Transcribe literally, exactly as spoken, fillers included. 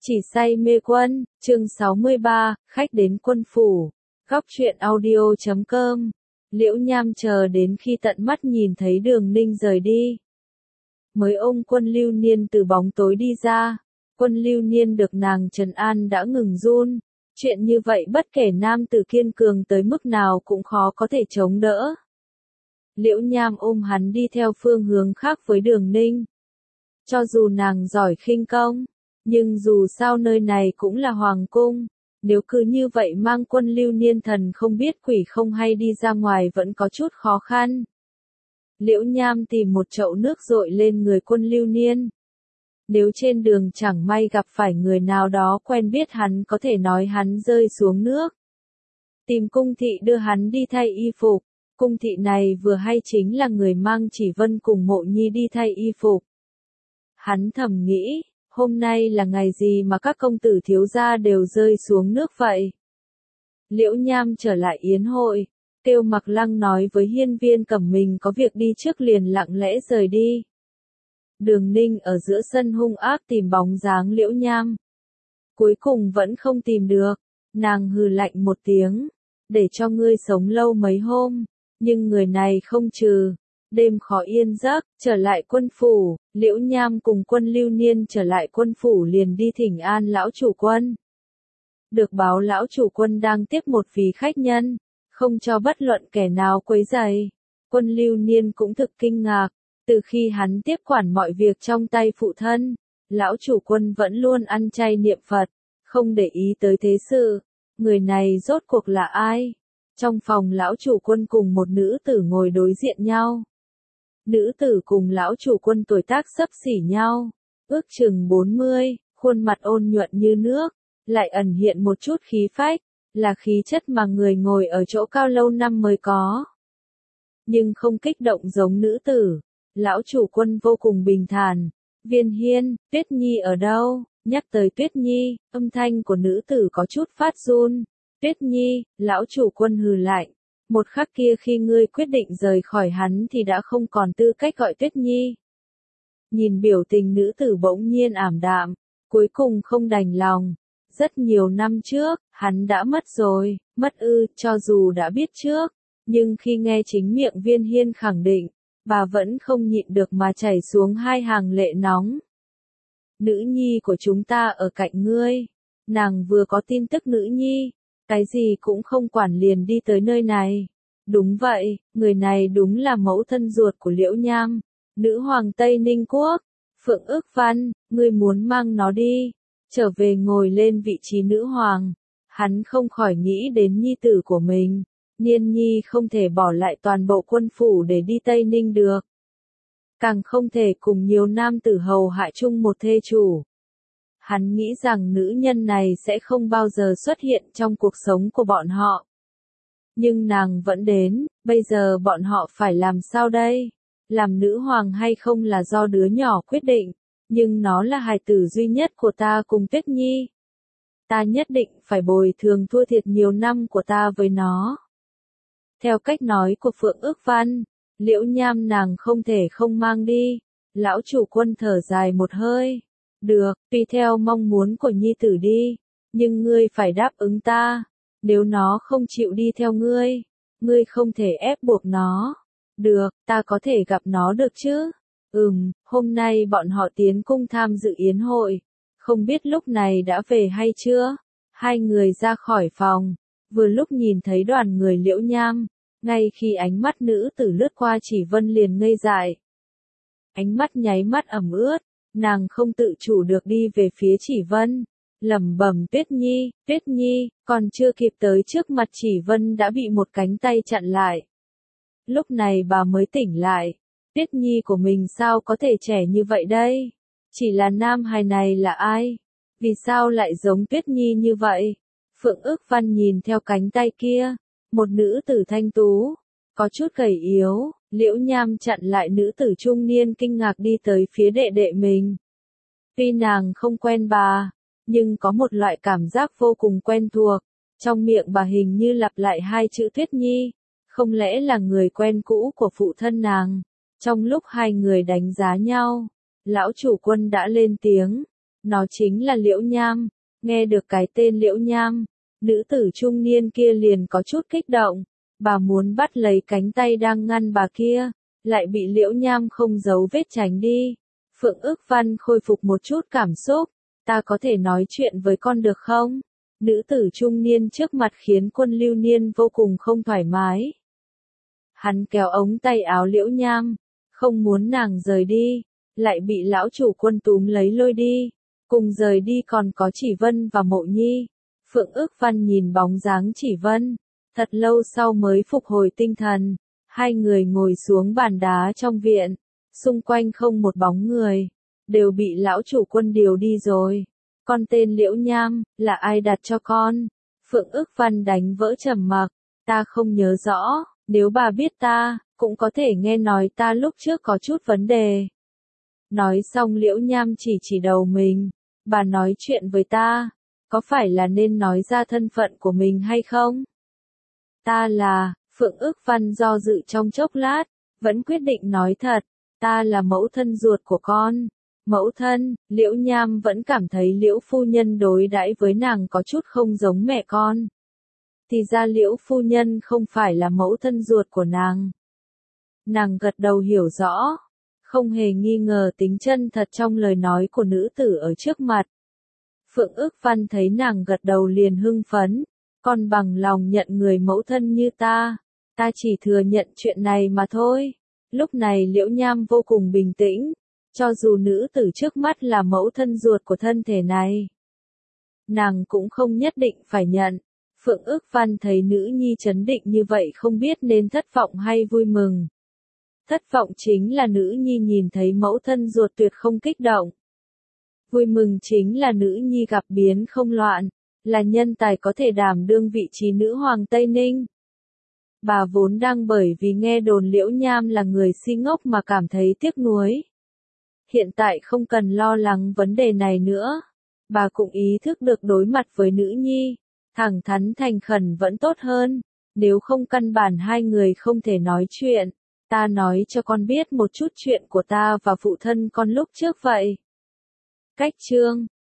Chỉ say mê quân, chương sáu mươi ba, khách đến quân phủ. Góc truyện audio chấm com. Liễu Nham chờ đến khi tận mắt nhìn thấy Đường Ninh rời đi. Mới ôm Quân Lưu Niên từ bóng tối đi ra. Quân Lưu Niên được nàng trấn an đã ngừng run. Chuyện như vậy bất kể nam tử kiên cường tới mức nào cũng khó có thể chống đỡ. Liễu Nham ôm hắn đi theo phương hướng khác với Đường Ninh. Cho dù nàng giỏi khinh công, nhưng dù sao nơi này cũng là hoàng cung, nếu cứ như vậy mang Quân Lưu Niên thần không biết quỷ không hay đi ra ngoài vẫn có chút khó khăn. Liễu Nham tìm một chậu nước dội lên người Quân Lưu Niên. Nếu trên đường chẳng may gặp phải người nào đó quen biết hắn có thể nói hắn rơi xuống nước. Tìm cung thị đưa hắn đi thay y phục, cung thị này vừa hay chính là người mang Chỉ Vân cùng Mộ Nhi đi thay y phục. Hắn thầm nghĩ, hôm nay là ngày gì mà các công tử thiếu gia đều rơi xuống nước vậy? Liễu Nham trở lại yến hội, kêu Mặc Lăng nói với hiên viên Cẩm mình có việc đi trước liền lặng lẽ rời đi. Đường Ninh ở giữa sân hung ác tìm bóng dáng Liễu Nham. Cuối cùng vẫn không tìm được, nàng hừ lạnh một tiếng, để cho ngươi sống lâu mấy hôm, nhưng người này không trừ. Đêm khó yên giấc, trở lại quân phủ, Liễu Nham cùng Quân Lưu Niên trở lại quân phủ liền đi thỉnh an lão chủ quân. Được báo lão chủ quân đang tiếp một vị khách nhân, không cho bất luận kẻ nào quấy rầy. Quân Lưu Niên cũng thực kinh ngạc, từ khi hắn tiếp quản mọi việc trong tay phụ thân, lão chủ quân vẫn luôn ăn chay niệm Phật, không để ý tới thế sự. Người này rốt cuộc là ai? Trong phòng lão chủ quân cùng một nữ tử ngồi đối diện nhau. Nữ tử cùng lão chủ quân tuổi tác xấp xỉ nhau, ước chừng bốn mươi, khuôn mặt ôn nhuận như nước, lại ẩn hiện một chút khí phách, là khí chất mà người ngồi ở chỗ cao lâu năm mới có. Nhưng không kích động giống nữ tử, lão chủ quân vô cùng bình thản. Viên Hiên, Tuyết Nhi ở đâu? Nhắc tới Tuyết Nhi, âm thanh của nữ tử có chút phát run. Tuyết Nhi, lão chủ quân hừ lạnh. Một khắc kia khi ngươi quyết định rời khỏi hắn thì đã không còn tư cách gọi Tuyết Nhi. Nhìn biểu tình nữ tử bỗng nhiên ảm đạm, cuối cùng không đành lòng. Rất nhiều năm trước, hắn đã mất rồi, mất ư, cho dù đã biết trước, nhưng khi nghe chính miệng Viên Hiên khẳng định, bà vẫn không nhịn được mà chảy xuống hai hàng lệ nóng. Nữ nhi của chúng ta ở cạnh ngươi, nàng vừa có tin tức nữ nhi. Cái gì cũng không quản liền đi tới nơi này. Đúng vậy, người này đúng là mẫu thân ruột của Liễu Nham, nữ hoàng Tây Ninh Quốc. Phượng Ước Văn, ngươi muốn mang nó đi, trở về ngồi lên vị trí nữ hoàng. Hắn không khỏi nghĩ đến nhi tử của mình. Niên nhi không thể bỏ lại toàn bộ quân phủ để đi Tây Ninh được. Càng không thể cùng nhiều nam tử hầu hạ chung một thê chủ. Hắn nghĩ rằng nữ nhân này sẽ không bao giờ xuất hiện trong cuộc sống của bọn họ. Nhưng nàng vẫn đến, bây giờ bọn họ phải làm sao đây? Làm nữ hoàng hay không là do đứa nhỏ quyết định, nhưng nó là hài tử duy nhất của ta cùng Tuyết Nhi. Ta nhất định phải bồi thường thua thiệt nhiều năm của ta với nó. Theo cách nói của Phượng Ước Văn, Liễu Nham nàng không thể không mang đi. Lão chủ quân thở dài một hơi. Được, tùy theo mong muốn của nhi tử đi, nhưng ngươi phải đáp ứng ta, nếu nó không chịu đi theo ngươi, ngươi không thể ép buộc nó. Được, ta có thể gặp nó được chứ? Ừm, hôm nay bọn họ tiến cung tham dự yến hội, không biết lúc này đã về hay chưa? Hai người ra khỏi phòng, vừa lúc nhìn thấy đoàn người Liễu Nham, ngay khi ánh mắt nữ tử lướt qua Chỉ Vân liền ngây dại. Ánh mắt nháy mắt ẩm ướt. Nàng không tự chủ được đi về phía Chỉ Vân, lẩm bẩm Tuyết Nhi, Tuyết Nhi, còn chưa kịp tới trước mặt Chỉ Vân đã bị một cánh tay chặn lại. Lúc này bà mới tỉnh lại, Tuyết Nhi của mình sao có thể trẻ như vậy đây? Chỉ là nam hài này là ai? Vì sao lại giống Tuyết Nhi như vậy? Phượng Ước Văn nhìn theo cánh tay kia, một nữ tử thanh tú, có chút gầy yếu. Liễu Nham chặn lại nữ tử trung niên kinh ngạc đi tới phía đệ đệ mình. Tuy nàng không quen bà, nhưng có một loại cảm giác vô cùng quen thuộc. Trong miệng bà hình như lặp lại hai chữ Tuyết Nhi. Không lẽ là người quen cũ của phụ thân nàng? Trong lúc hai người đánh giá nhau, lão chủ quân đã lên tiếng. Nó chính là Liễu Nham. Nghe được cái tên Liễu Nham, nữ tử trung niên kia liền có chút kích động. Bà muốn bắt lấy cánh tay đang ngăn bà kia, lại bị Liễu Nham không giấu vết tránh đi. Phượng Ước Văn khôi phục một chút cảm xúc. Ta có thể nói chuyện với con được không? Nữ tử trung niên trước mặt khiến Quân Lưu Niên vô cùng không thoải mái. Hắn kéo ống tay áo Liễu Nham, không muốn nàng rời đi, lại bị lão chủ Quân túm lấy lôi đi. Cùng rời đi còn có Chỉ Vân và Mộ Nhi. Phượng Ước Văn nhìn bóng dáng Chỉ Vân, thật lâu sau mới phục hồi tinh thần. Hai người ngồi xuống bàn đá trong viện, xung quanh không một bóng người, đều bị lão chủ Quân điều đi rồi. Con tên Liễu Nham, là ai đặt cho con? Phượng Ước Văn đánh vỡ trầm mặc, ta không nhớ rõ, nếu bà biết ta, cũng có thể nghe nói ta lúc trước có chút vấn đề. Nói xong Liễu Nham chỉ chỉ đầu mình, bà nói chuyện với ta, có phải là nên nói ra thân phận của mình hay không? Ta là, Phượng Ước Văn do dự trong chốc lát, vẫn quyết định nói thật, ta là mẫu thân ruột của con. Mẫu thân, Liễu Nham vẫn cảm thấy Liễu phu nhân đối đãi với nàng có chút không giống mẹ con. Thì ra Liễu phu nhân không phải là mẫu thân ruột của nàng. Nàng gật đầu hiểu rõ, không hề nghi ngờ tính chân thật trong lời nói của nữ tử ở trước mặt. Phượng Ước Văn thấy nàng gật đầu liền hưng phấn, con bằng lòng nhận người mẫu thân như ta, ta chỉ thừa nhận chuyện này mà thôi. Lúc này Liễu Nham vô cùng bình tĩnh, cho dù nữ tử trước mắt là mẫu thân ruột của thân thể này, nàng cũng không nhất định phải nhận. Phượng Ước Văn thấy nữ nhi trấn định như vậy không biết nên thất vọng hay vui mừng. Thất vọng chính là nữ nhi nhìn thấy mẫu thân ruột tuyệt không kích động. Vui mừng chính là nữ nhi gặp biến không loạn, là nhân tài có thể đảm đương vị trí nữ hoàng Tây Ninh. Bà vốn đang bởi vì nghe đồn Liễu Nham là người si ngốc mà cảm thấy tiếc nuối. Hiện tại không cần lo lắng vấn đề này nữa. Bà cũng ý thức được đối mặt với nữ nhi, thẳng thắn thành khẩn vẫn tốt hơn. Nếu không căn bản hai người không thể nói chuyện, ta nói cho con biết một chút chuyện của ta và phụ thân con lúc trước vậy. Cách chương